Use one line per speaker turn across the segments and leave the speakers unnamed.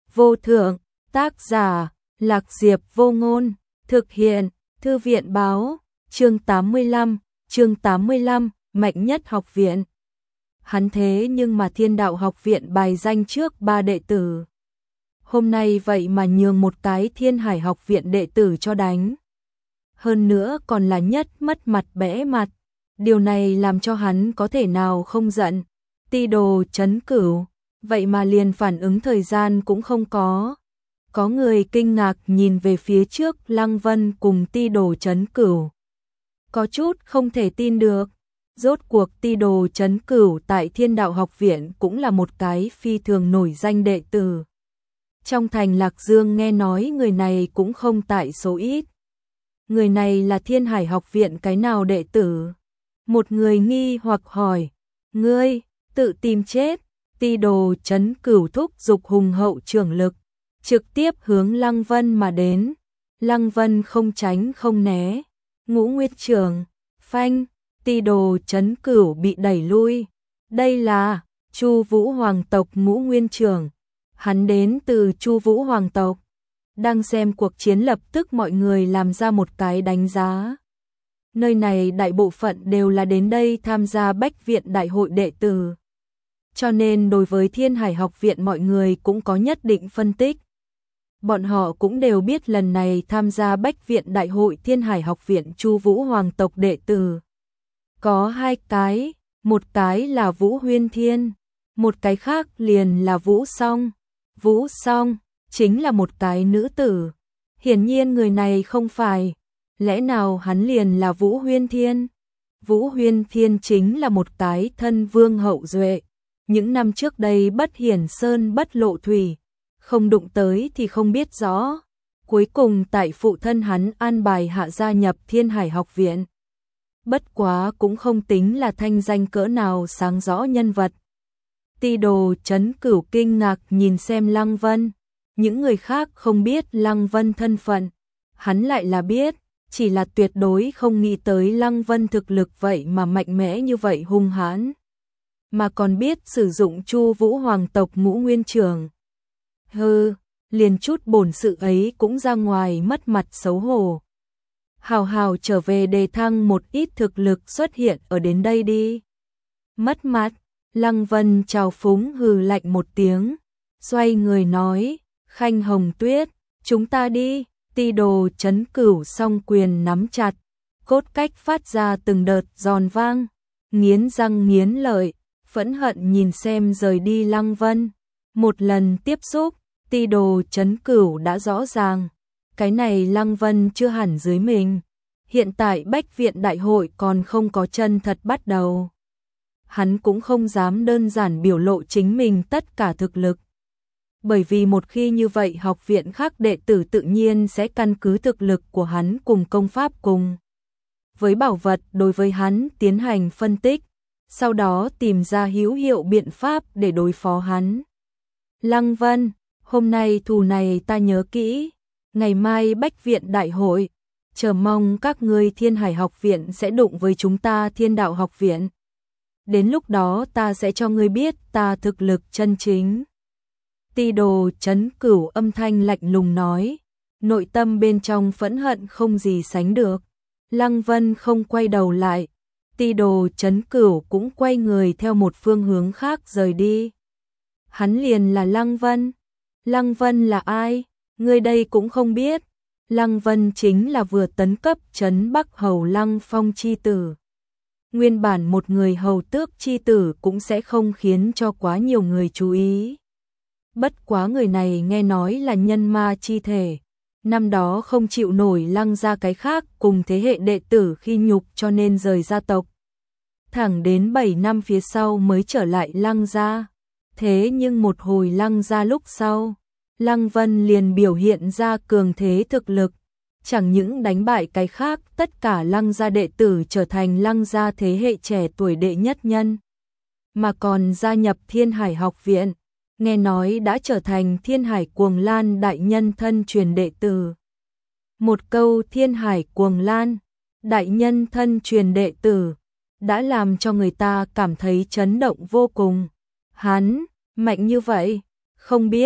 vô thượng, tác giả, Lạc Diệp Vô Ngôn, thực hiện, Thư viện báo, chương 85, Mạnh Nhất Học Viện. Hắn thế nhưng mà Thiên Đạo Học Viện bài danh trước 3 đệ tử. Hôm nay vậy mà nhường một cái Thiên Hải Học Viện đệ tử cho đánh. Hơn nữa còn là nhất mất mặt bẽ mặt. Điều này làm cho hắn có thể nào không giận. Ti Đồ Chấn Cửu, vậy mà liền phản ứng thời gian cũng không có. Có người kinh ngạc nhìn về phía trước Lăng Vân cùng Ti Đồ Chấn Cửu. Có chút không thể tin được. Rốt cuộc Ti Đồ Chấn Cửu tại Thiên Đạo Học Viện cũng là một cái phi thường nổi danh đệ tử. Trong thành Lạc Dương nghe nói người này cũng không tại số ít. Người này là Thiên Hải Học Viện cái nào đệ tử? Một người nghi hoặc hỏi. Ngươi, tự tìm chết. Ti Đồ Chấn Cửu thúc giục hùng hậu trưởng lực, trực tiếp hướng Lăng Vân mà đến. Lăng Vân không tránh không né. Ngũ Nguyệt Trưởng, phanh, Ti Đồ Chấn Cửu bị đẩy lui. Đây là Chu Vũ Hoàng tộc Ngũ Nguyên Trưởng. Hắn đến từ Chu Vũ Hoàng tộc. Đang xem cuộc chiến lập tức mọi người làm ra một cái đánh giá. Nơi này đại bộ phận đều là đến đây tham gia Bách Viện Đại hội đệ tử. Cho nên đối với Thiên Hải Học Viện mọi người cũng có nhất định phân tích. Bọn họ cũng đều biết lần này tham gia Bách Viện Đại hội Thiên Hải Học Viện Chu Vũ Hoàng tộc đệ tử. Có 2 cái, một cái là Vũ Huyên Thiên, một cái khác liền là Vũ Song. Vũ Song chính là một cái nữ tử. Hiển nhiên người này không phải. Lẽ nào hắn liền là Vũ Huyên Thiên? Vũ Huyên Thiên chính là một cái thân vương hậu duệ. Những năm trước đây bất hiển sơn bất lộ thủy. Không đụng tới thì không biết rõ. Cuối cùng tại phụ thân hắn an bài hạ gia nhập Thiên Hải Học Viện. Bất quá cũng không tính là thanh danh cỡ nào sáng rõ nhân vật. Ti Đồ Chấn Cửu kinh ngạc nhìn xem Lăng Vân. Những người khác không biết Lăng Vân thân phận. Hắn lại là biết, chỉ là tuyệt đối không nghĩ tới Lăng Vân thực lực vậy mà mạnh mẽ như vậy hung hãn. Mà còn biết sử dụng Chu Vũ Hoàng tộc Ngũ Nguyên Trưởng. Hừ, liền chút bổn sự ấy cũng ra ngoài mất mặt xấu hổ. Hào hào trở về đề thăng một ít thực lực xuất hiện ở đến đây đi. Mất mặt, Lăng Vân trào phúng hừ lạnh một tiếng. Xoay người nói, Khanh Hồng Tuyết, chúng ta đi. Ti Đồ Chấn Cửu song quyền nắm chặt. Cốt cách phát ra từng đợt giòn vang. Nghiến răng nghiến lợi, phẫn hận nhìn xem rời đi Lăng Vân. Một lần tiếp xúc, Ti Đồ Chấn Cửu đã rõ ràng. Cái này Lăng Vân chưa hẳn dưới mình. Hiện tại Bách Viện Đại hội còn không có chân thật bắt đầu. Hắn cũng không dám đơn giản biểu lộ chính mình tất cả thực lực. Bởi vì một khi như vậy học viện khác đệ tử tự nhiên sẽ căn cứ thực lực của hắn cùng công pháp cùng. Với bảo vật đối với hắn tiến hành phân tích, sau đó tìm ra hữu hiệu biện pháp để đối phó hắn. Lăng Vân, hôm nay thù này ta nhớ kỹ, ngày mai Bách Viện Đại hội, chờ mong các ngươi Thiên Hải Học Viện sẽ đụng với chúng ta Thiên Đạo Học Viện. Đến lúc đó ta sẽ cho ngươi biết ta thực lực chân chính. Ti Đồ Chấn Cửu âm thanh lạnh lùng nói, nội tâm bên trong phẫn hận không gì sánh được. Lăng Vân không quay đầu lại, Ti Đồ Chấn Cửu cũng quay người theo một phương hướng khác rời đi. Hắn liền là Lăng Vân. Lăng Vân là ai? Người đây cũng không biết. Lăng Vân chính là vừa tấn cấp trấn Bắc Hầu Lăng Phong chi tử. Nguyên bản một người hầu tước chi tử cũng sẽ không khiến cho quá nhiều người chú ý. Bất quá người này nghe nói là nhân ma chi thể. Năm đó không chịu nổi Lăng gia cái khác cùng thế hệ đệ tử khi nhục cho nên rời gia tộc. Thẳng đến 7 năm phía sau mới trở lại Lăng gia. Thế nhưng một hồi Lăng gia lúc sau, Lăng Vân liền biểu hiện ra cường thế thực lực. Chẳng những đánh bại cái khác, tất cả Lăng gia đệ tử trở thành Lăng gia thế hệ trẻ tuổi đệ nhất nhân. Mà còn gia nhập Thiên Hải Học Viện. Nghe nói đã trở thành Thiên Hải Cuồng Lan đại nhân thân truyền đệ tử. Một câu Thiên Hải Cuồng Lan, đại nhân thân truyền đệ tử, đã làm cho người ta cảm thấy chấn động vô cùng. Hắn, mạnh như vậy, không biết,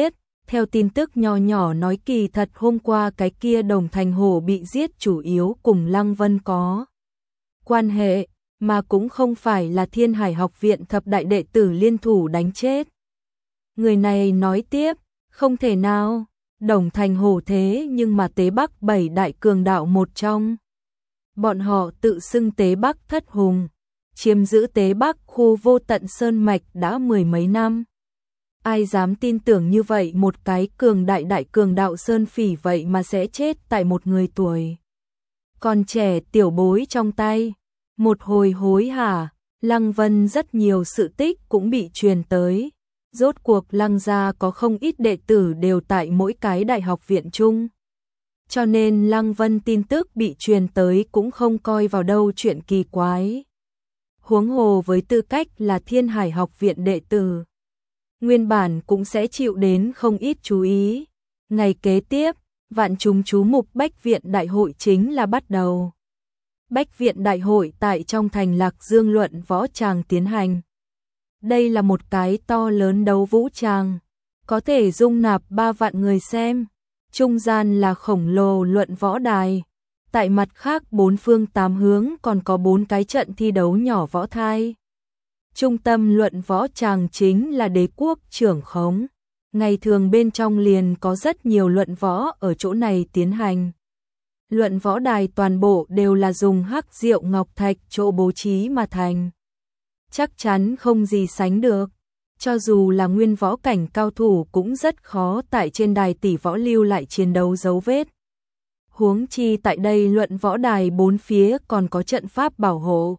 Theo tin tức nho nhỏ nói kỳ thật hôm qua cái kia Đồng Thành Hổ bị giết chủ yếu cùng Lăng Vân có quan hệ, mà cũng không phải là Thiên Hải học viện thập đại đệ tử liên thủ đánh chết. Người này nói tiếp, không thể nào, Đồng Thành Hổ thế nhưng mà Tế Bắc 7 đại cường đạo một trong. Bọn họ tự xưng Tế Bắc Thất Hùng, chiếm giữ Tế Bắc khu vô tận sơn mạch đã mười mấy năm. Ai dám tin tưởng như vậy một cái đại cường đạo sơn phỉ vậy mà sẽ chết tại một người tuổi còn trẻ tiểu bối trong tay. Một hồi hối hả, Lăng Vân rất nhiều sự tích cũng bị truyền tới. Rốt cuộc Lăng gia có không ít đệ tử đều tại mỗi cái đại học viện chung. Cho nên Lăng Vân tin tức bị truyền tới cũng không coi vào đâu chuyện kỳ quái. Huống hồ với tư cách là Thiên Hải học viện đệ tử, nguyên bản cũng sẽ chịu đến không ít chú ý. Ngày kế tiếp, vạn chúng chú mục Bách viện đại hội chính là bắt đầu. Bách viện đại hội tại trong thành Lạc Dương luận võ tràng tiến hành. Đây là một cái to lớn đấu vũ tràng, có thể dung nạp 3 vạn người xem. Trung gian là khổng lồ luận võ đài. Tại mặt khác 4 phương 8 hướng còn có 4 cái trận thi đấu nhỏ võ thai. Trung tâm luận võ tràng chính là đế quốc trưởng khống. Ngày thường bên trong liền có rất nhiều luận võ ở chỗ này tiến hành. Luận võ đài toàn bộ đều là dùng hắc diệu ngọc thạch chỗ bố trí mà thành. Chắc chắn không gì sánh được. Cho dù là nguyên võ cảnh cao thủ cũng rất khó tại trên đài tỷ võ lưu lại chiến đấu dấu vết. Huống chi tại đây luận võ đài 4 phía còn có trận pháp bảo hộ.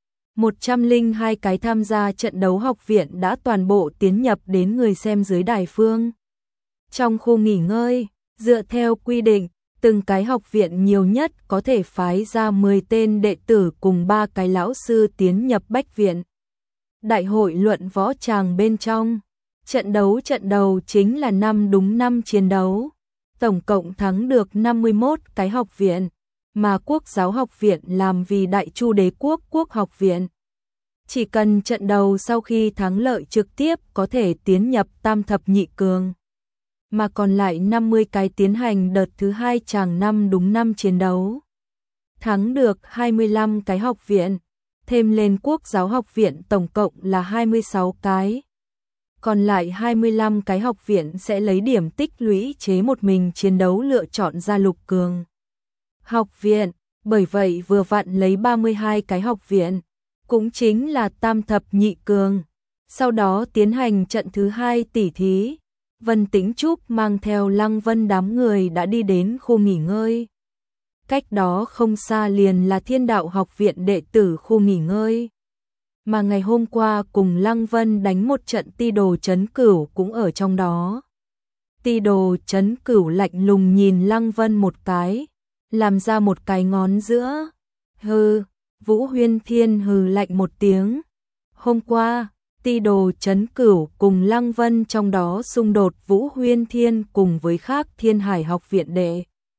102 cái tham gia trận đấu học viện đã toàn bộ tiến nhập đến người xem dưới đài phương. Trong khu nghỉ ngơi, dựa theo quy định, từng cái học viện nhiều nhất có thể phái ra 10 tên đệ tử cùng 3 cái lão sư tiến nhập Bách viện. Đại hội luận võ tràng bên trong, trận đầu chính là 5 đúng 5 chiến đấu. Tổng cộng thắng được 51 cái học viện, mà Quốc giáo học viện làm vì Đại Chu đế quốc quốc học viện. Chỉ cần trận đầu sau khi thắng lợi trực tiếp có thể tiến nhập tam thập nhị cường. Mà còn lại 50 cái tiến hành đợt thứ 2 tràng 5 đúng 5 chiến đấu. Thắng được 25 cái học viện, thêm lên Quốc giáo học viện tổng cộng là 26 cái. Còn lại 25 cái học viện sẽ lấy điểm tích lũy chế một mình chiến đấu lựa chọn ra lục cường học viện, bởi vậy vừa vặn lấy 32 cái học viện, cũng chính là tam thập nhị cường. Sau đó tiến hành trận thứ 2 tỉ thí. Vân Tĩnh Trúc mang theo Lăng Vân đám người đã đi đến khu nghỉ ngơi. Cách đó không xa liền là Thiên Đạo học viện đệ tử khu nghỉ ngơi. Mà ngày hôm qua cùng Lăng Vân đánh một trận Ti Đồ Trấn Cửu cũng ở trong đó. Ti Đồ Trấn Cửu lạnh lùng nhìn Lăng Vân một cái, làm ra một cái ngón giữa. Hừ, Vũ Huyên Thiên hừ lạnh một tiếng. Hôm qua, Ti Đồ Trấn Cửu cùng Lăng Vân trong đó xung đột, Vũ Huyên Thiên cùng với khác Thiên Hải học viện đệ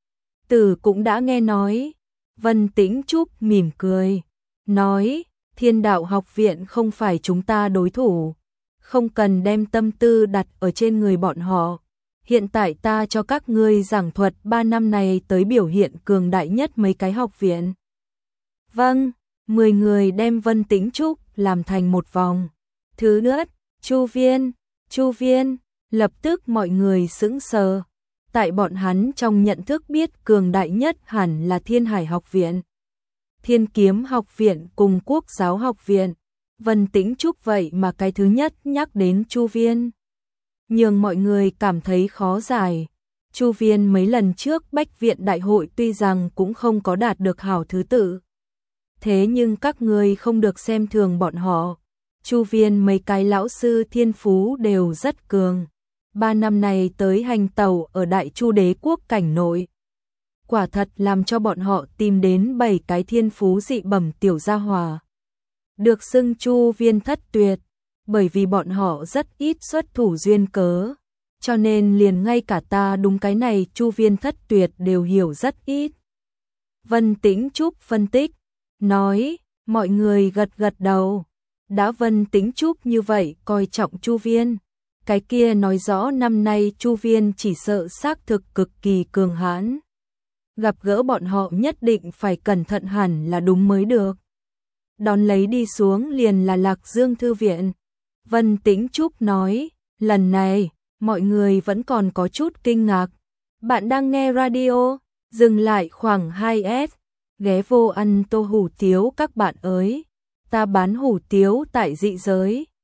tử cũng đã nghe nói. Vân Tĩnh Trúc mỉm cười, nói: Thiên Đạo học viện không phải chúng ta đối thủ, không cần đem tâm tư đặt ở trên người bọn họ. Hiện tại ta cho các ngươi giảng thuật 3 năm này tới biểu hiện cường đại nhất mấy cái học viện. Vâng, 10 người đem Vân Tĩnh Trúc làm thành một vòng. Thứ nhất, Chu Viên, lập tức mọi người sững sờ. Tại bọn hắn trong nhận thức biết cường đại nhất hẳn là Thiên Hải học viện, Thiên Kiếm học viện cùng Quốc giáo học viện. Vân Tĩnh Trúc vậy mà cái thứ nhất nhắc đến Chu Viên, nhưng mọi người cảm thấy khó giải. Chu Viên mấy lần trước Bách viện đại hội tuy rằng cũng không có đạt được hảo thứ tự, thế nhưng các ngươi không được xem thường bọn họ. Chu Viên mấy cái lão sư thiên phú đều rất cường. 3 năm này tới hành tẩu ở Đại Chu đế quốc cảnh nội, quả thật làm cho bọn họ tìm đến 7 cái thiên phú dị bẩm tiểu gia hỏa. Được xưng Chu Viên thất tuyệt, bởi vì bọn họ rất ít xuất thủ duyên cớ, cho nên liền ngay cả ta đúng cái này Chu Viên thất tuyệt đều hiểu rất ít. Vân Tĩnh Trúc phân tích, nói, mọi người gật gật đầu. Đã Vân Tĩnh Trúc như vậy coi trọng Chu Viên, Cái kia nói rõ năm nay Chu Viên chỉ sợ xác thực cực kỳ cường hãn. Gặp gỡ bọn họ nhất định phải cẩn thận hẳn là đúng mới được. Đón lấy đi xuống liền là Lạc Dương Thư viện. Vân Tĩnh Trúc nói, lần này, mọi người vẫn còn có chút kinh ngạc. Bạn đang nghe radio, dừng lại khoảng 2S, ghé vô ăn tô hủ tiếu các bạn ơi. Ta bán hủ tiếu tại dị giới.